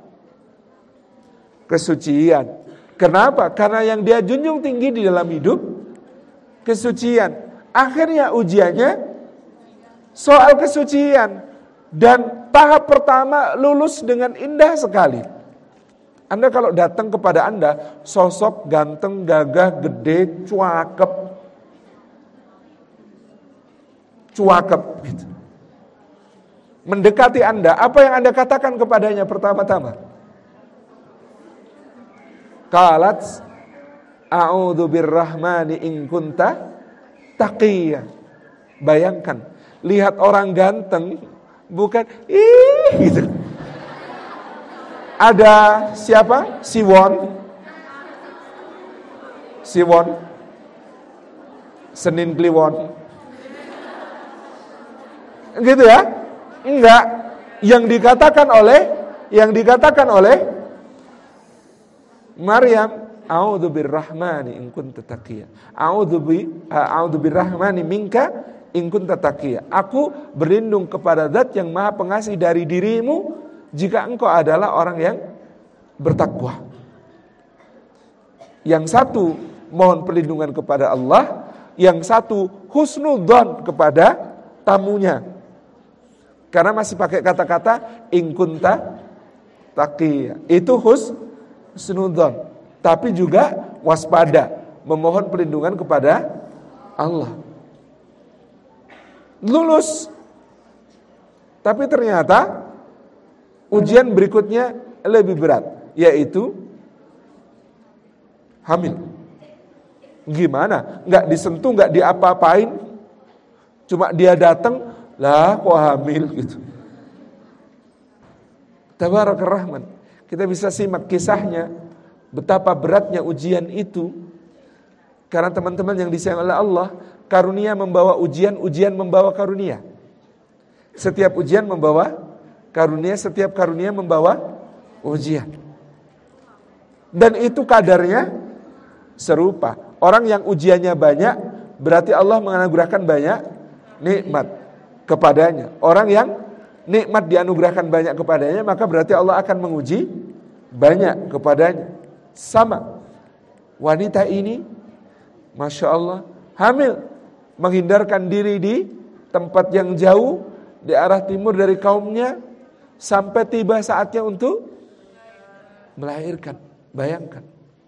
Kesucian. Kenapa? Karena yang dia junjung tinggi di dalam hidup kesucian. Akhirnya ujiannya soal kesucian. Dan tahap pertama lulus dengan indah sekali. Anda kalau datang kepada Anda, sosok ganteng, gagah, gede, cuakep gitu. Mendekati Anda, apa yang Anda katakan kepadanya pertama-tama? Qalat a'udzu birrahmani in kunta taqiyya. Bayangkan, lihat orang ganteng bukan gitu. Ada siapa? Siwon, Senin Kliwon. Gitu ya? Enggak. Yang dikatakan oleh Maryam, a'udzu birrahmani in kunta taqiyya. A'udzu birrahmani minka in kunta taqiyya. Aku berlindung kepada Zat yang Maha Pengasih dari dirimu jika engkau adalah orang yang bertakwa. Yang satu mohon perlindungan kepada Allah, yang satu husnudzon kepada tamunya. Karena masih pakai kata-kata in kunta taqiyya. Itu husnudzon. Tapi juga waspada, memohon perlindungan kepada Allah. Lulus. Tapi ternyata ujian berikutnya lebih berat, yaitu hamil. Gimana? Nggak disentuh, nggak diapa-apain, cuma dia datang, lah kok hamil gitu. Tabarakar Rahman. Kita bisa simak kisahnya, betapa beratnya ujian itu. Karena teman-teman yang disayang oleh Allah, karunia membawa ujian, ujian membawa karunia. Setiap ujian membawa karunia, setiap karunia membawa ujian. Dan itu kadarnya serupa. Orang yang ujiannya banyak, berarti Allah menganugerahkan banyak nikmat kepadanya. Orang yang nikmat dianugerahkan banyak kepadanya, maka berarti Allah akan menguji banyak kepadanya. Sama. Wanita ini, Masya Allah, hamil. Menghindarkan diri di tempat yang jauh, di arah timur dari kaumnya, sampai tiba saatnya untuk melahirkan. Bayangkan.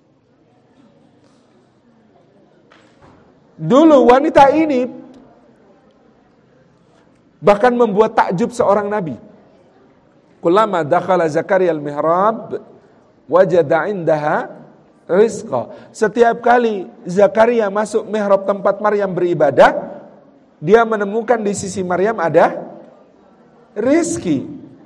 Dulu wanita ini bahkan membuat takjub seorang nabi. Kullama dakhala Zakaria al-mihrab wajada indaha rizqa. Setiap kali Zakaria masuk mihrab tempat Maryam beribadah, dia menemukan di sisi Maryam ada rizki.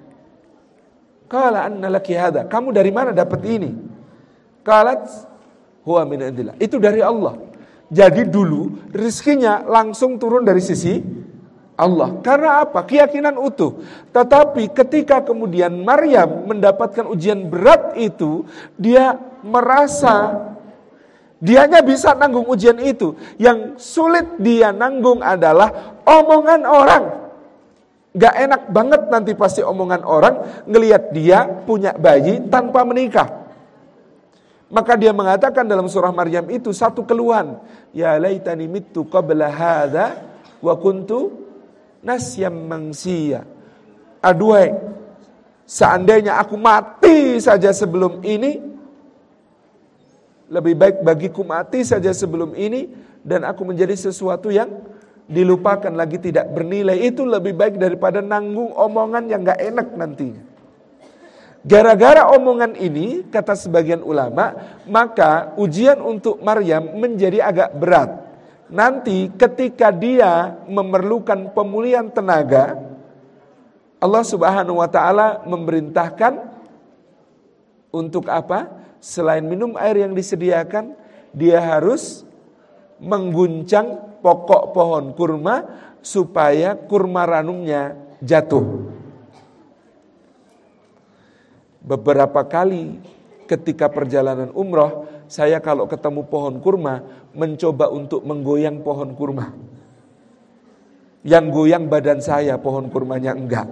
Qala anna laki hadha, kamu dari mana dapat ini? Qalat huwa min indillah, itu dari Allah. Jadi dulu rizkinya langsung turun dari sisi Allah. Karena apa? Keyakinan utuh. Tetapi ketika kemudian Maryam mendapatkan ujian berat itu, dia merasa dianya bisa nanggung ujian itu. Yang sulit dia nanggung adalah omongan orang. Gak enak banget nanti pasti omongan orang ngelihat dia punya bayi tanpa menikah. Maka dia mengatakan dalam surah Maryam itu satu keluhan. Ya laitani mittu qabla hadza wa kuntu nasyam mansiya. Aduhai, seandainya aku mati saja sebelum ini, lebih baik bagiku mati saja sebelum ini dan aku menjadi sesuatu yang dilupakan lagi, tidak bernilai. Itu lebih baik daripada nanggung omongan yang gak enak nantinya. Gara-gara omongan ini, kata sebagian ulama, maka ujian untuk Maryam menjadi agak berat. Nanti ketika dia memerlukan pemulihan tenaga, Allah Subhanahu wa taala memerintahkan untuk apa? Selain minum air yang disediakan, dia harus mengguncang pokok pohon kurma supaya kurma ranumnya jatuh. Beberapa kali ketika perjalanan umroh, saya kalau ketemu pohon kurma mencoba untuk menggoyang pohon kurma. Yang goyang badan saya, pohon kurmanya enggak.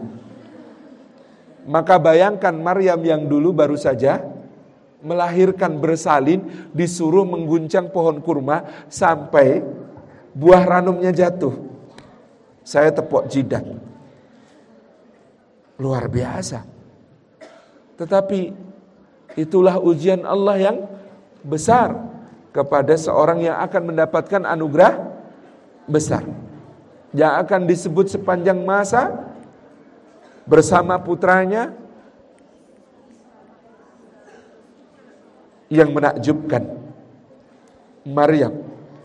Maka bayangkan Maryam yang dulu baru saja melahirkan bersalin, disuruh mengguncang pohon kurma sampai buah ranumnya jatuh. Saya tepuk jidat. Luar biasa. Tetapi itulah ujian Allah yang besar kepada seorang yang akan mendapatkan anugerah besar, yang akan disebut sepanjang masa bersama putranya yang menakjubkan, Maryam.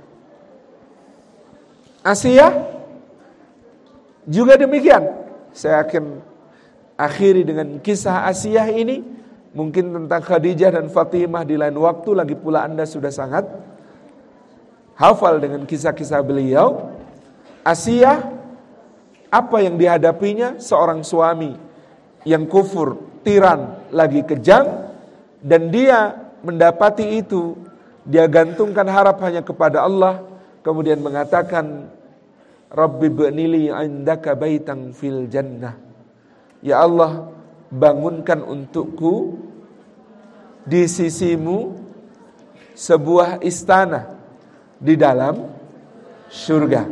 Asiyah juga demikian. Saya akan akhiri dengan kisah Asiyah ini. Mungkin tentang Khadijah dan Fatimah di lain waktu. Lagi pula Anda sudah sangat hafal dengan kisah-kisah beliau. Asiyah, apa yang dihadapinya? Seorang suami yang kufur, tiran, lagi kejam. Dan dia mendapati itu, dia gantungkan harap hanya kepada Allah. Kemudian mengatakan, Rabbi b'nili indaka baitan fil jannah. Ya Allah, bangunkan untukku di sisimu sebuah istana di dalam surga.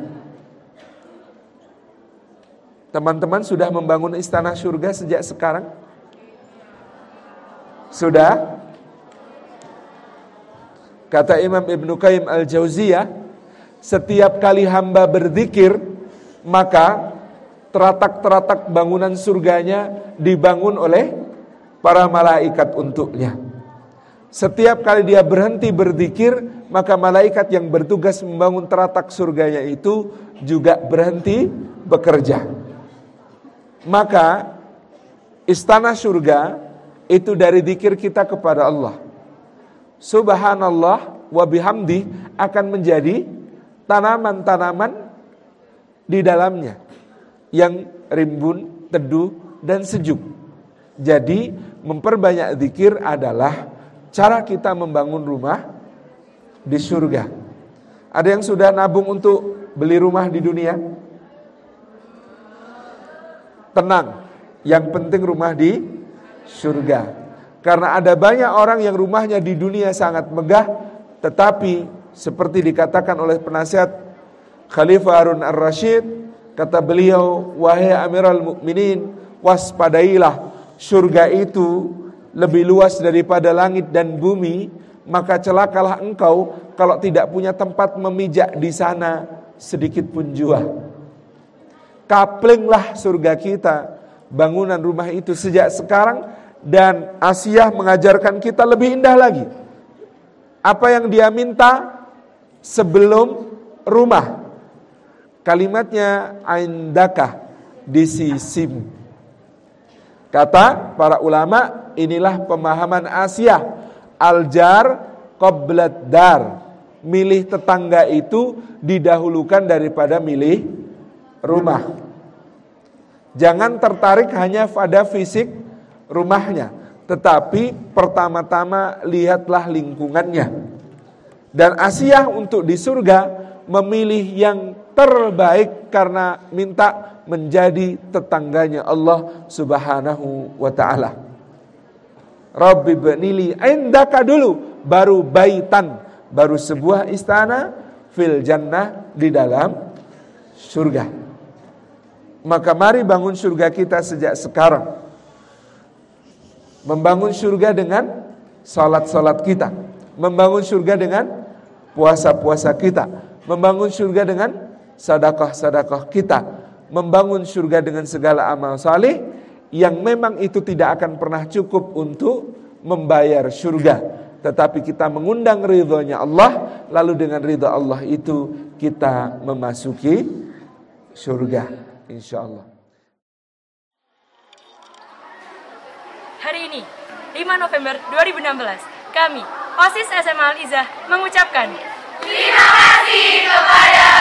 Teman-teman sudah membangun istana surga sejak sekarang? Sudah? Kata Imam Ibnu Qayyim Al-Jauziyah, setiap kali hamba berzikir, maka teratak-teratak bangunan surganya dibangun oleh para malaikat untuknya. Setiap kali dia berhenti berzikir, maka malaikat yang bertugas membangun teratak surganya itu juga berhenti bekerja. Maka istana surga itu dari zikir kita kepada Allah. Subhanallah wa bihamdi akan menjadi tanaman-tanaman di dalamnya yang rimbun, teduh, dan sejuk. Jadi memperbanyak zikir adalah cara kita membangun rumah di surga. Ada yang sudah nabung untuk beli rumah di dunia? Tenang, yang penting rumah di surga. Karena ada banyak orang yang rumahnya di dunia sangat megah, tetapi seperti dikatakan oleh penasihat Khalifah Harun Ar-Rasyid, kata beliau, wahai Amirul Mukminin, waspadailah, surga itu lebih luas daripada langit dan bumi, maka celakalah engkau kalau tidak punya tempat memijak di sana sedikit pun jua. Kaplinglah surga kita, bangunan rumah itu sejak sekarang, dan Asiyah mengajarkan kita lebih indah lagi. Apa yang dia minta sebelum rumah? Kalimatnya indaka, di sisimu. Kata para ulama, inilah pemahaman Asyah. Al-jar qoblad dar. Milih tetangga itu didahulukan daripada milih rumah. Jangan tertarik hanya pada fisik rumahnya, tetapi pertama-tama lihatlah lingkungannya. Dan Asyah untuk di surga memilih yang terbaik karena minta menjadi tetangganya Allah Subhanahu wa ta'ala. Rabbi bnili indaka dulu, baru baitan, baru sebuah istana fil jannah, di dalam surga. Maka mari bangun surga kita sejak sekarang. Membangun surga dengan salat-salat kita, membangun surga dengan puasa-puasa kita, membangun surga dengan sedekah-sedekah kita, membangun surga dengan segala amal saleh yang memang itu tidak akan pernah cukup untuk membayar surga. Tetapi kita mengundang ridhonya Allah, lalu dengan ridha Allah itu kita memasuki surga, insyaallah. Hari ini, 5 November 2016, kami, OSIS SMA Al-Izzah mengucapkan terima kasih kepada